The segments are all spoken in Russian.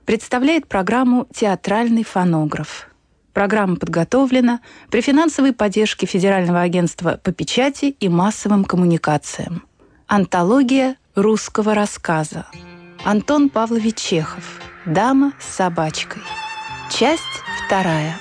представляет программу «Театральный фонограф». Программа подготовлена при финансовой поддержке Федерального агентства по печати и массовым коммуникациям. Антология русского рассказа. Антон Павлович Чехов. «Дама с собачкой». Часть 2.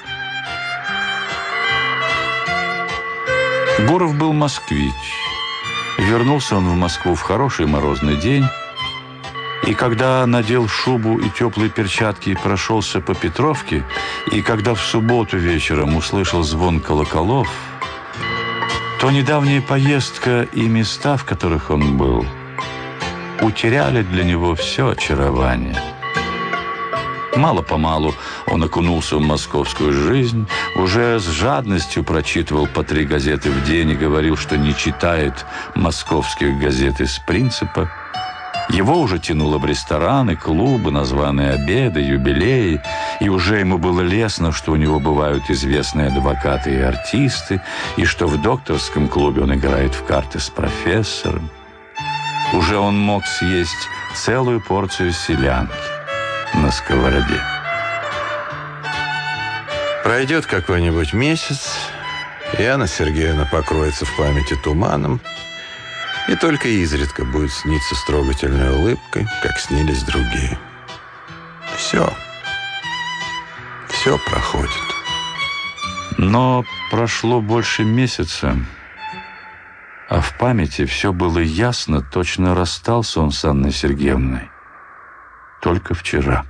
Гуров был москвич. Вернулся он в Москву в хороший морозный день, и когда надел шубу и теплые перчатки и прошелся по Петровке, и когда в субботу вечером услышал звон колоколов, то недавняя поездка и места, в которых он был, утеряли для него все очарование. Мало-помалу он окунулся в московскую жизнь, уже с жадностью прочитывал по 3 газеты в день и говорил, что не читает московских газет из принципа. Его уже тянуло в рестораны, клубы, на званые обеды, юбилеи, и уже ему было лестно, что у него бывают известные адвокаты и артисты, и что в докторском клубе он играет в карты с профессором. Уже он мог съесть целую порцию селянки на сковороде. Пройдет какой-нибудь месяц, и Анна Сергеевна покроется в памяти туманом, и только изредка будет сниться с трогательной улыбкой, как снились другие. Все проходит. Но прошло больше месяца, а в памяти все было ясно, точно расстался он с Анной Сергеевной только вчера.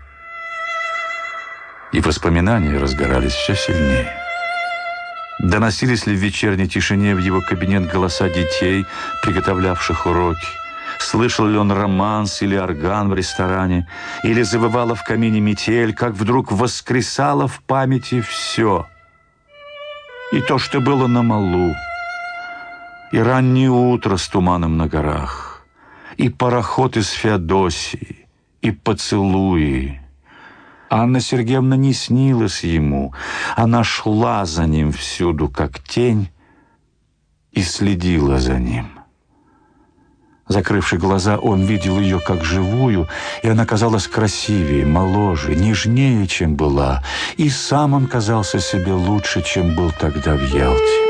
И воспоминания разгорались все сильнее. Доносились ли в вечерней тишине в его кабинет голоса детей, приготовлявших уроки? Слышал ли он романс или орган в ресторане? Или завывала в камине метель, как вдруг воскресало в памяти все? И то, что было на малу, и раннее утро с туманом на горах, и пароход из Феодосии, и поцелуи. Анна Сергеевна не снилась ему. Она шла за ним всюду, как тень, и следила за ним. Закрывши глаза, он видел ее как живую, и она казалась красивее, моложе, нежнее, чем была, и сам он казался себе лучше, чем был тогда в Ялте.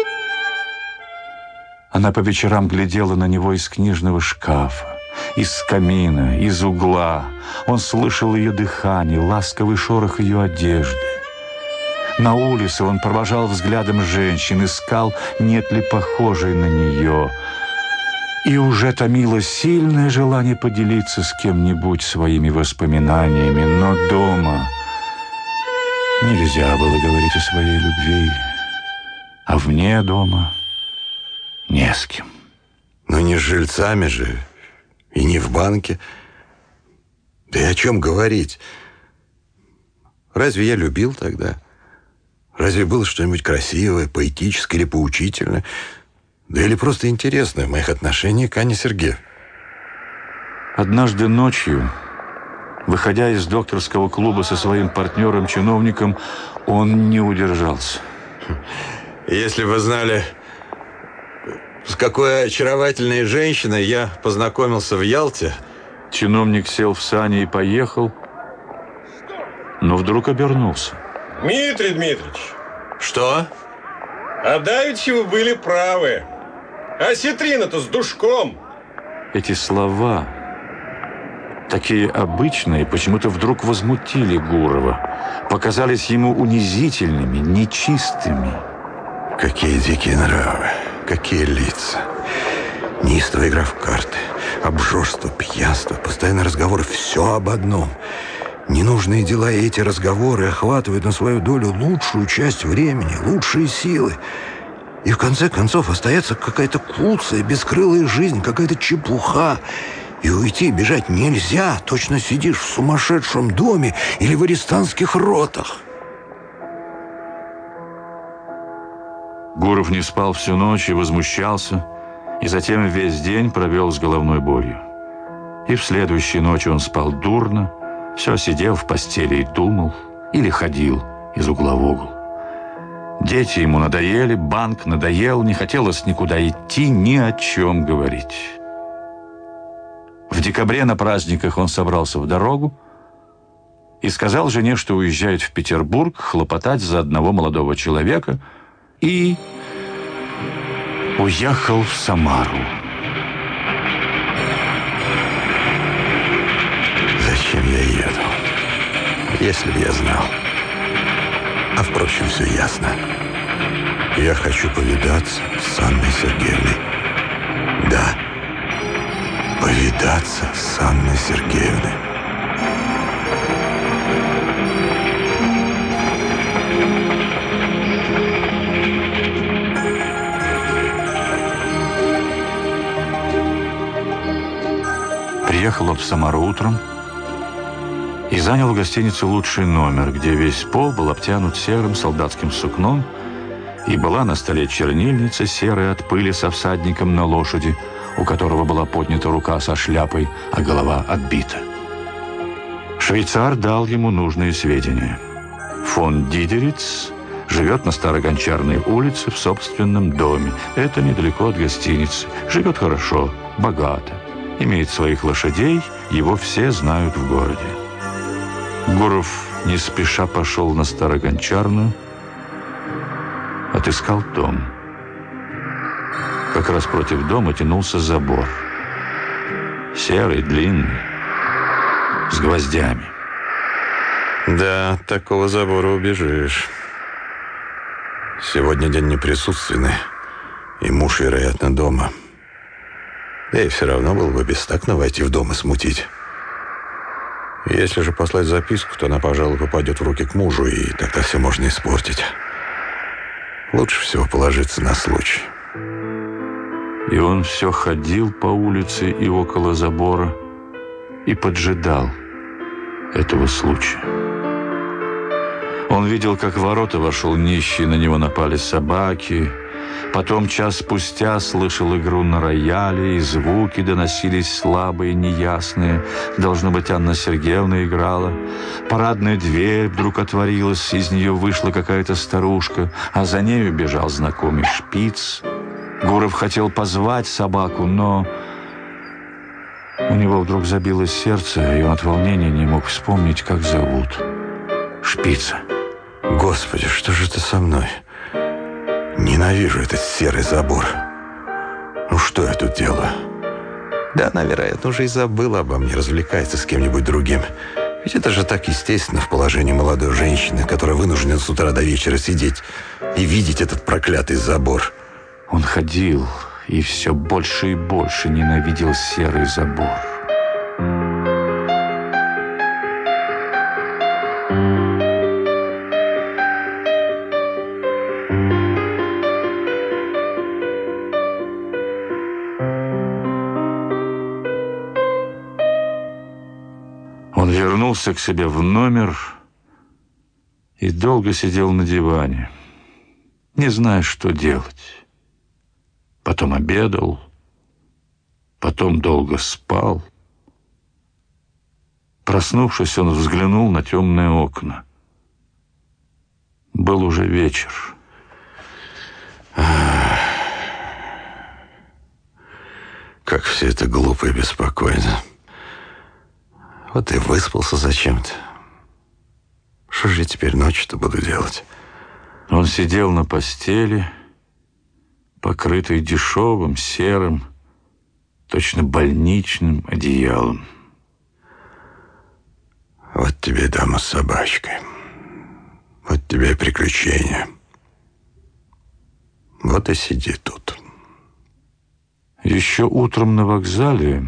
Она по вечерам глядела на него из книжного шкафа, из камина, из угла. Он слышал ее дыхание, ласковый шорох ее одежды. На улице он провожал взглядом женщин, искал, нет ли похожей на нее. И уже томило сильное желание поделиться с кем-нибудь своими воспоминаниями. Но дома нельзя было говорить о своей любви, а вне дома не с кем. Но не с жильцами же, и не в банке. Да и о чем говорить? Разве я любил тогда? Разве было что-нибудь красивое, поэтическое или поучительное? Да или просто интересное в моих отношениях к Анне Сергеевне? Однажды ночью, выходя из докторского клуба со своим партнером-чиновником, он не удержался. Если бы знали, с какой очаровательной женщиной я познакомился в Ялте. Чиновник сел в сани и поехал, но вдруг обернулся. Дмитрий Дмитриевич. Что? А давеча вы были правы. Осетрина-то с душком. Эти слова, такие обычные, почему-то вдруг возмутили Гурова, показались ему унизительными, нечистыми. Какие дикие нравы, какие лица. Неистовая игра в карты, обжорство, пьянство, постоянные разговоры, все об одном. Ненужные дела и эти разговоры охватывают на свою долю лучшую часть времени, лучшие силы. И в конце концов остается какая-то куцая, бескрылая жизнь, какая-то чепуха. И уйти, бежать нельзя, точно сидишь в сумасшедшем доме или в арестантских ротах. Гуров не спал всю ночь и возмущался, и затем весь день провел с головной болью. И в следующей ночь он спал дурно, все сидел в постели и думал, или ходил из угла в угол. Дети ему надоели, банк надоел, не хотелось никуда идти, ни о чем говорить. В декабре на праздниках он собрался в дорогу, и сказал жене, что уезжает в Петербург хлопотать за одного молодого человека, и уехал в Самару. Зачем я еду? Если бы я знал. А впрочем, все ясно. Я хочу повидаться с Анной Сергеевной. Да, повидаться с Анной Сергеевной. Приехал он в Самару утром и занял в гостинице лучший номер, где весь пол был обтянут серым солдатским сукном, и была на столе чернильница серая от пыли со всадником на лошади, у которого была поднята рука со шляпой, а голова отбита. Швейцар дал ему нужные сведения. Фон Дидериц живет на Старогончарной улице в собственном доме. Это недалеко от гостиницы. Живет хорошо, богато. Имеет своих лошадей, его все знают в городе. Гуров не спеша пошел на Старогончарную, отыскал дом. Как раз против дома тянулся забор. Серый, длинный, с гвоздями. Да, от такого забора убежишь. Сегодня день неприсутственный, и муж, вероятно, дома. Да и все равно было бы бестактно войти в дом и смутить. Если же послать записку, то она, пожалуй, попадет в руки к мужу, и тогда все можно испортить. Лучше всего положиться на случай. И он все ходил по улице и около забора и поджидал этого случая. Он видел, как в ворота вошел нищий, на него напали собаки. Потом час спустя слышал игру на рояле, и звуки доносились слабые, неясные. Должно быть, Анна Сергеевна играла. Парадная дверь вдруг отворилась, из нее вышла какая-то старушка, а за нею бежал знакомый шпиц. Гуров хотел позвать собаку, но у него вдруг забилось сердце, и он от волнения не мог вспомнить, как зовут шпица. Господи, что же это со мной? Ненавижу этот серый забор. Ну, что я тут делаю? Да она, вероятно, уже и забыла обо мне, развлекается с кем-нибудь другим. Ведь это же так естественно в положении молодой женщины, которая вынуждена с утра до вечера сидеть и видеть этот проклятый забор. Он ходил и все больше и больше ненавидел серый забор. Он вернулся к себе в номер и долго сидел на диване, не зная, что делать. Потом обедал, потом долго спал. Проснувшись, он взглянул на темные окна. Был уже вечер. Как все это глупо и беспокойно. Вот и выспался зачем-то. Что же я теперь ночью-то буду делать? Он сидел на постели, покрытой дешевым, серым, точно больничным одеялом. Вот тебе дама с собачкой. Вот тебе и приключения. Вот и сиди тут. Еще утром на вокзале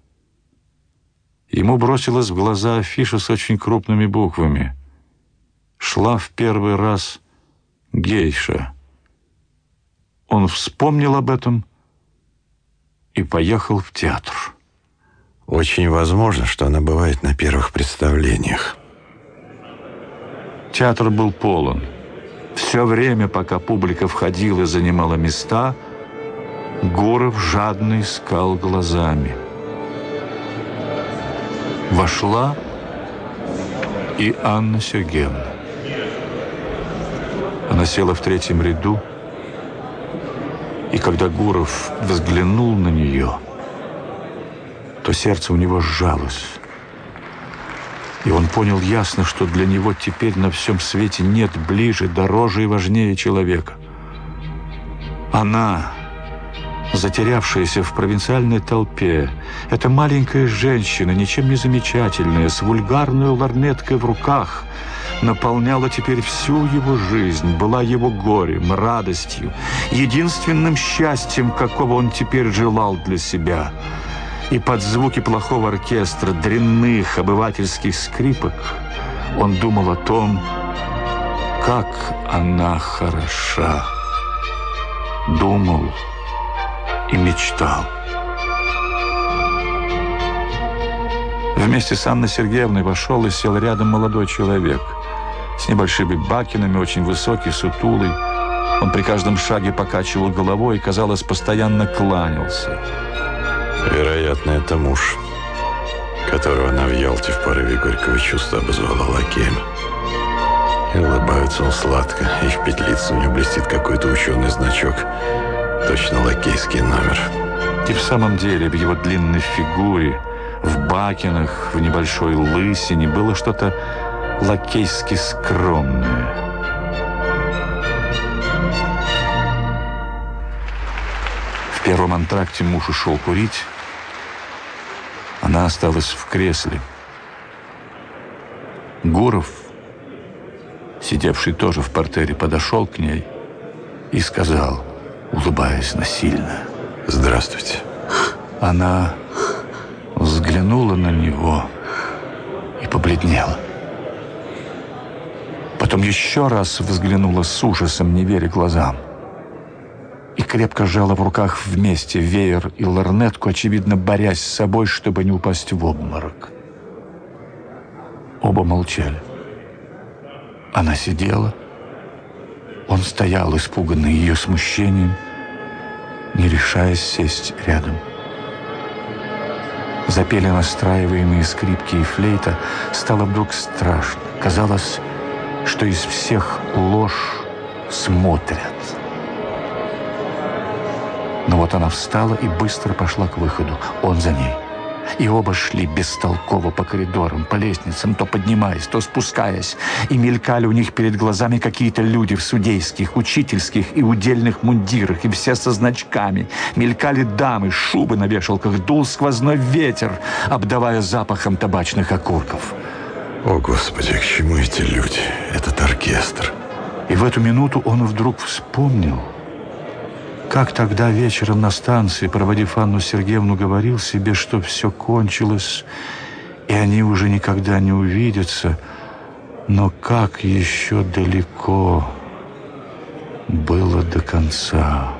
ему бросилась в глаза афиша с очень крупными буквами. Шла в первый раз гейша. Он вспомнил об этом и поехал в театр. Очень возможно, что она бывает на первых представлениях. Театр был полон. Все время, пока публика входила и занимала места, Гуров жадно искал глазами. Вошла и Анна Сергеевна. Она села в третьем ряду, и когда Гуров взглянул на нее, то сердце у него сжалось. И он понял ясно, что для него теперь на всем свете нет ближе, дороже и важнее человека. Она, затерявшаяся в провинциальной толпе, эта маленькая женщина, ничем не замечательная, с вульгарной лорнеткой в руках, наполняла теперь всю его жизнь, была его горем, радостью, единственным счастьем, какого он теперь желал для себя. И под звуки плохого оркестра, дрянных обывательских скрипок он думал о том, как она хороша. Думал и мечтал. Вместе с Анной Сергеевной вошел и сел рядом молодой человек с небольшими бакинами, очень высокий, сутулый. Он при каждом шаге покачивал головой и, казалось, постоянно кланялся. Вероятно, это муж, которого она в Ялте в порыве горького чувства обозвала лакеем. И улыбается он сладко, и в петлице у него блестит какой-то ученый значок. Точно лакейский номер. И в самом деле в его длинной фигуре, в бакинах, в небольшой лысине было что-то лакейски скромное. В первом антракте муж ушел курить. Она осталась в кресле. Гуров, сидевший тоже в партере, подошел к ней и сказал, улыбаясь насильно: «Здравствуйте». Она взглянула на него и побледнела. Потом еще раз взглянула с ужасом, не веря глазам. И крепко сжала в руках вместе веер и лорнетку, очевидно, борясь с собой, чтобы не упасть в обморок. Оба молчали. Она сидела. Он стоял, испуганный ее смущением, не решаясь сесть рядом. Запели настраиваемые скрипки и флейта. Стало вдруг страшно. Казалось, что из всех ложь смотрят. Но вот она встала и быстро пошла к выходу. Он за ней. И оба шли бестолково по коридорам, по лестницам, то поднимаясь, то спускаясь. И мелькали у них перед глазами какие-то люди в судейских, учительских и удельных мундирах, и все со значками. Мелькали дамы, шубы на вешалках, дул сквозной ветер, обдавая запахом табачных окурков. О, Господи, к чему эти люди? Этот оркестр. И в эту минуту он вдруг вспомнил, как тогда вечером на станции, проводив Анну Сергеевну, говорил себе, что все кончилось, и они уже никогда не увидятся, но как еще далеко было до конца.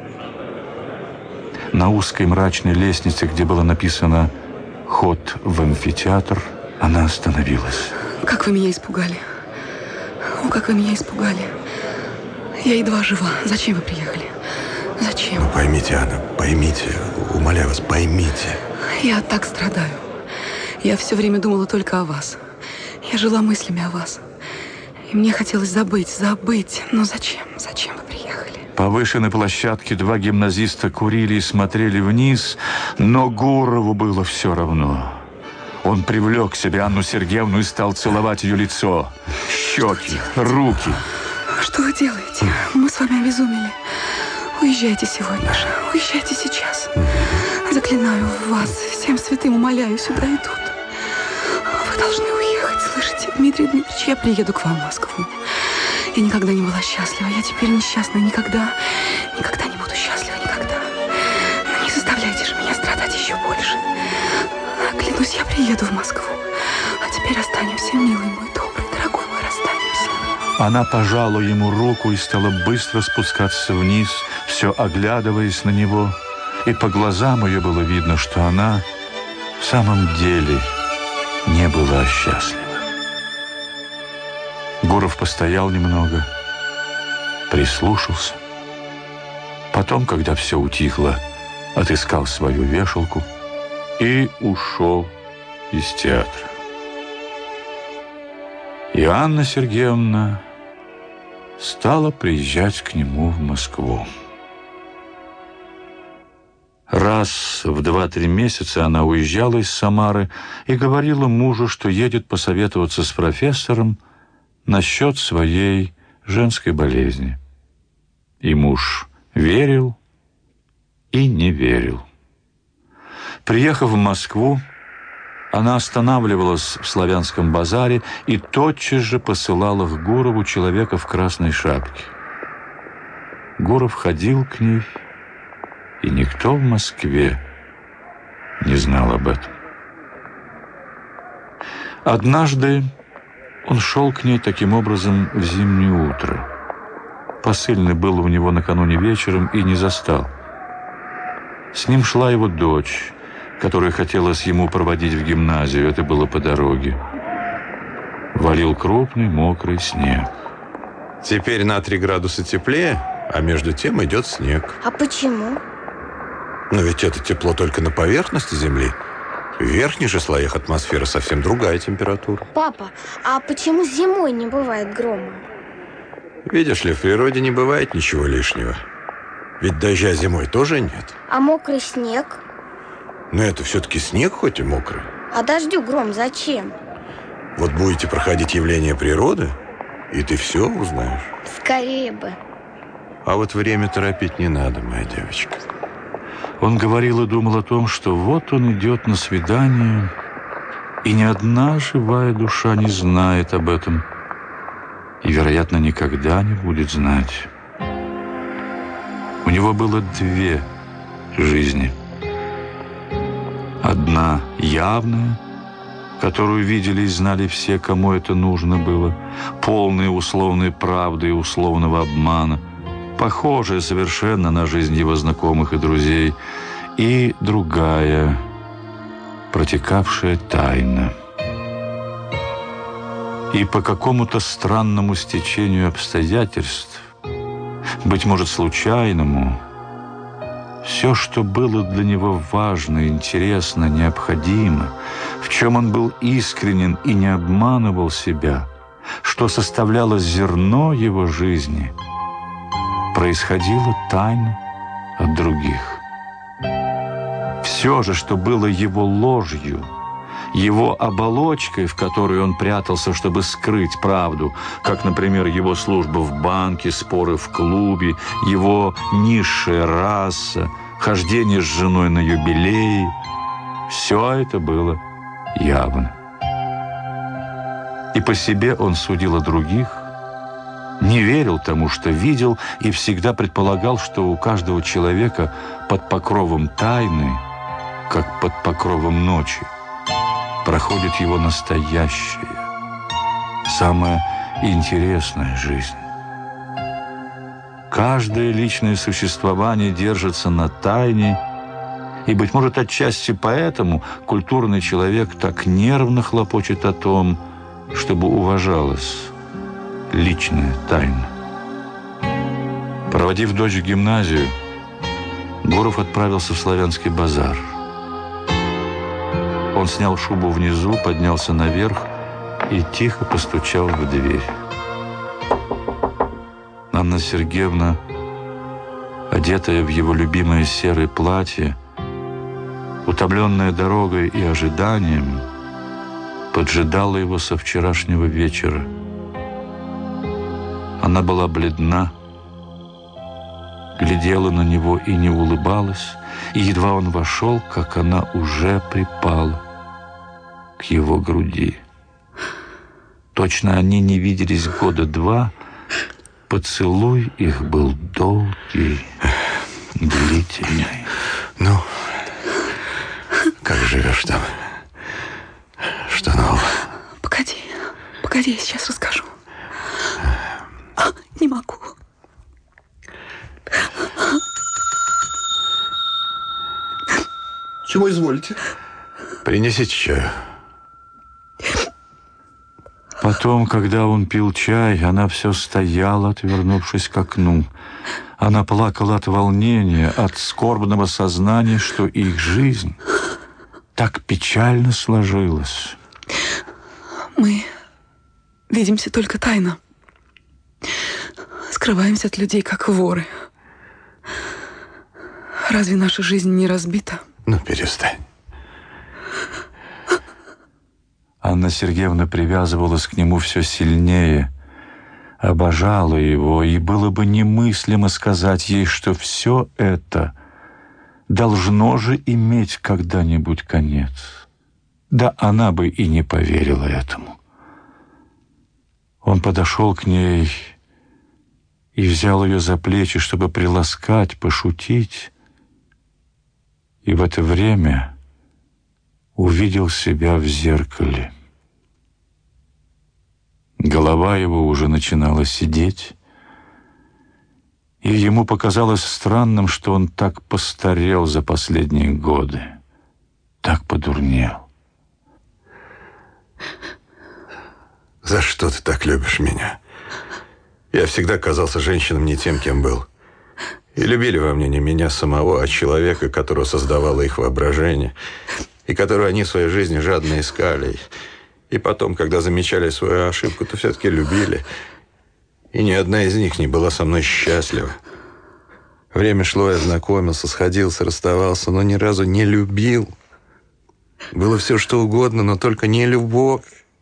На узкой мрачной лестнице, где было написано «Ход в амфитеатр», она остановилась. Как вы меня испугали. О, как вы меня испугали. Я едва жива. Зачем вы приехали? Зачем? Ну, поймите, Анна, поймите. Умоляю вас, поймите. Я так страдаю. Я все время думала только о вас. Я жила мыслями о вас. И мне хотелось забыть. Но зачем? Зачем вы приехали? По повышенной площадке два гимназиста курили и смотрели вниз, но Гурову было все равно. Он привлек к себе Анну Сергеевну и стал целовать ее лицо, щеки, руки. Что вы делаете? Мы с вами обезумели. Уезжайте сегодня же. Уезжайте сейчас. Заклинаю вас, всем святым умоляю, сюда и тут. Вы должны уехать, слышите? Дмитрий Дмитриевич, я приеду к вам в Москву. Я никогда не была счастлива. Я теперь несчастна. Никогда не буду счастлива. Никогда. Но не заставляйте же меня страдать еще больше. Клянусь, я приеду в Москву. А теперь расстанемся, милый мой, добрый, дорогой мой, расстанемся. Она пожала ему руку и стала быстро спускаться вниз, все оглядываясь на него. И по глазам ее было видно, что она в самом деле не была счастлива. Гуров постоял немного, прислушался. Потом, когда все утихло, отыскал свою вешалку и ушел из театра. И Анна Сергеевна стала приезжать к нему в Москву. Раз в 2-3 месяца она уезжала из Самары и говорила мужу, что едет посоветоваться с профессором насчет своей женской болезни. И муж верил и не верил. Приехав в Москву, она останавливалась в Славянском базаре и тотчас же посылала к Гурову человека в красной шапке. Гуров ходил к ней, и никто в Москве не знал об этом. Однажды он шел к ней таким образом в зимнее утро. Посыльный был у него накануне вечером и не застал. С ним шла его дочь, которую хотелось ему проводить в гимназию. Это было по дороге. Валил крупный мокрый снег. Теперь на 3 градуса теплее, а между тем идет снег. А почему? Но ведь это тепло только на поверхности Земли. В верхних же слоях атмосферы совсем другая температура. Папа, а почему зимой не бывает грома? Видишь ли, в природе не бывает ничего лишнего. Ведь дождя зимой тоже нет. А мокрый снег? Но это все-таки снег, хоть и мокрый. А дождю гром зачем? Вот будете проходить явления природы, и ты все узнаешь. Скорее бы. А вот время торопить не надо, моя девочка. Он говорил и думал о том, что вот он идет на свидание, и ни одна живая душа не знает об этом, и, вероятно, никогда не будет знать. У него было 2 жизни. Одна явная, которую видели и знали все, кому это нужно было, полная условной правды и условного обмана, похожая совершенно на жизнь его знакомых и друзей, и другая, протекавшая тайно. И по какому-то странному стечению обстоятельств, быть может, случайному, все, что было для него важно, интересно, необходимо, в чем он был искренен и не обманывал себя, что составляло зерно его жизни, происходило тайно от других. Все же, что было его ложью, его оболочкой, в которой он прятался, чтобы скрыть правду, как, например, его служба в банке, споры в клубе, его низшая раса, хождение с женой на юбилеи, все это было явно. И по себе он судил о других, не верил тому, что видел, и всегда предполагал, что у каждого человека под покровом тайны, как под покровом ночи, проходит его настоящая, самая интересная жизнь. Каждое личное существование держится на тайне, и, быть может, отчасти поэтому культурный человек так нервно хлопочет о том, чтобы уважалась личная тайна. Проводив дочь в гимназию, Гуров отправился в Славянский базар. Он снял шубу внизу, поднялся наверх и тихо постучал в дверь. Анна Сергеевна, одетая в его любимое серое платье, утомленная дорогой и ожиданием, поджидала его со вчерашнего вечера. Она была бледна, глядела на него и не улыбалась, и едва он вошел, как она уже припала к его груди. Точно они не виделись 2 года. Поцелуй их был долгий, длительный. Ну, как живешь там? Что нового? Погоди, я сейчас расскажу. Не могу. Чего изволите? Принесите чаю. Потом, когда он пил чай, она все стояла, отвернувшись к окну. Она плакала от волнения, от скорбного сознания, что их жизнь так печально сложилась. Мы видимся только тайно. Скрываемся от людей, как воры. Разве наша жизнь не разбита? Ну, перестань. Анна Сергеевна привязывалась к нему все сильнее, обожала его, и было бы немыслимо сказать ей, что все это должно же иметь когда-нибудь конец. Да она бы и не поверила этому. Он подошел к ней и взял ее за плечи, чтобы приласкать, пошутить, и в это время увидел себя в зеркале. Голова его уже начинала сидеть, и ему показалось странным, что он так постарел за последние годы, так подурнел. За что ты так любишь меня? Я всегда казался женщинам не тем, кем был. И любили во мне не меня самого, а человека, которого создавало их воображение, и которого они в своей жизни жадно искали. И потом, когда замечали свою ошибку, то все-таки любили. И ни одна из них не была со мной счастлива. Время шло, я знакомился, сходился, расставался, но ни разу не любил. Было все, что угодно, но только не любовь.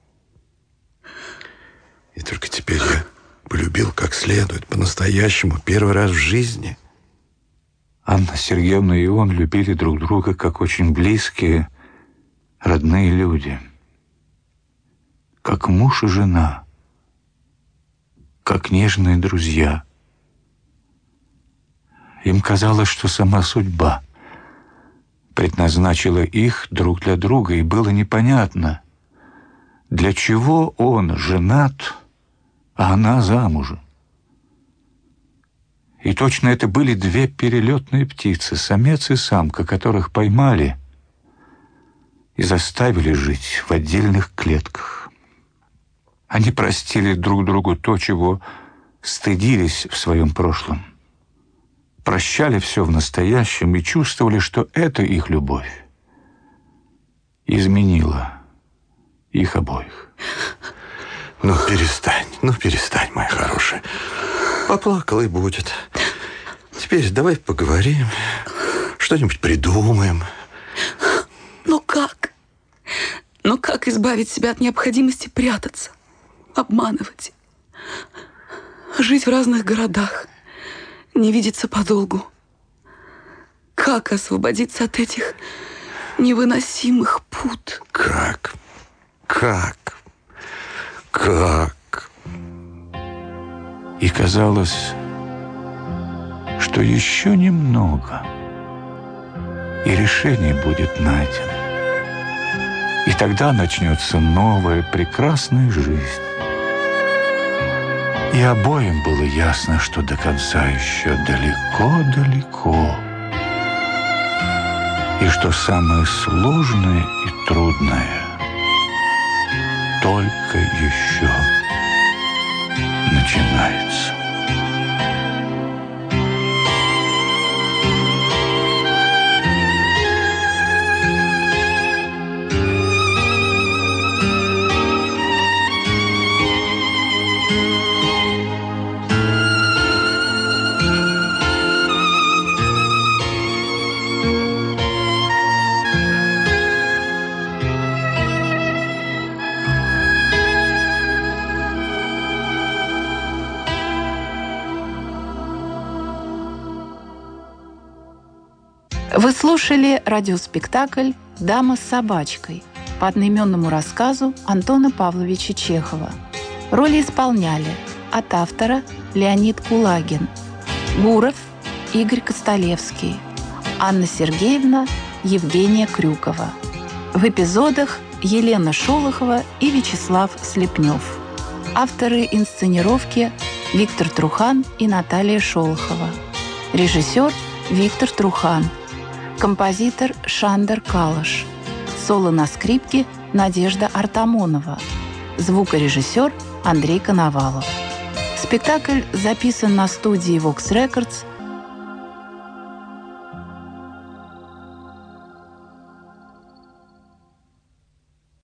И только теперь я полюбил как следует, по-настоящему, первый раз в жизни. Анна Сергеевна и он любили друг друга как очень близкие, родные люди. Как муж и жена, как нежные друзья. Им казалось, что сама судьба предназначила их друг для друга, и было непонятно, для чего он женат, а она замужем. И точно это были две перелетные птицы, самец и самка, которых поймали и заставили жить в отдельных клетках. Они простили друг другу то, чего стыдились в своем прошлом. Прощали все в настоящем и чувствовали, что это их любовь изменила их обоих. Ну, перестань, моя хорошая. Поплакала и будет. Теперь давай поговорим, что-нибудь придумаем. Но как? Но как избавить себя от необходимости прятаться, обманывать, жить в разных городах, не видеться подолгу? Как освободиться от этих невыносимых пут? Как? И казалось, что еще немного, и решение будет найдено. И тогда начнется новая прекрасная жизнь. И обоим было ясно, что до конца еще далеко-далеко. И что самое сложное и трудное только еще начинается. Вы слушали радиоспектакль «Дама с собачкой» по одноименному рассказу Антона Павловича Чехова. Роли исполняли от автора Леонид Кулагин, Гуров Игорь Костолевский, Анна Сергеевна Евгения Крюкова. В эпизодах Елена Шолохова и Вячеслав Слепнев. Авторы инсценировки Виктор Трухан и Наталья Шолохова. Режиссер Виктор Трухан. Композитор Шандер Калаш. Соло на скрипке Надежда Артамонова. Звукорежиссер Андрей Коновалов. Спектакль записан на студии Vox Records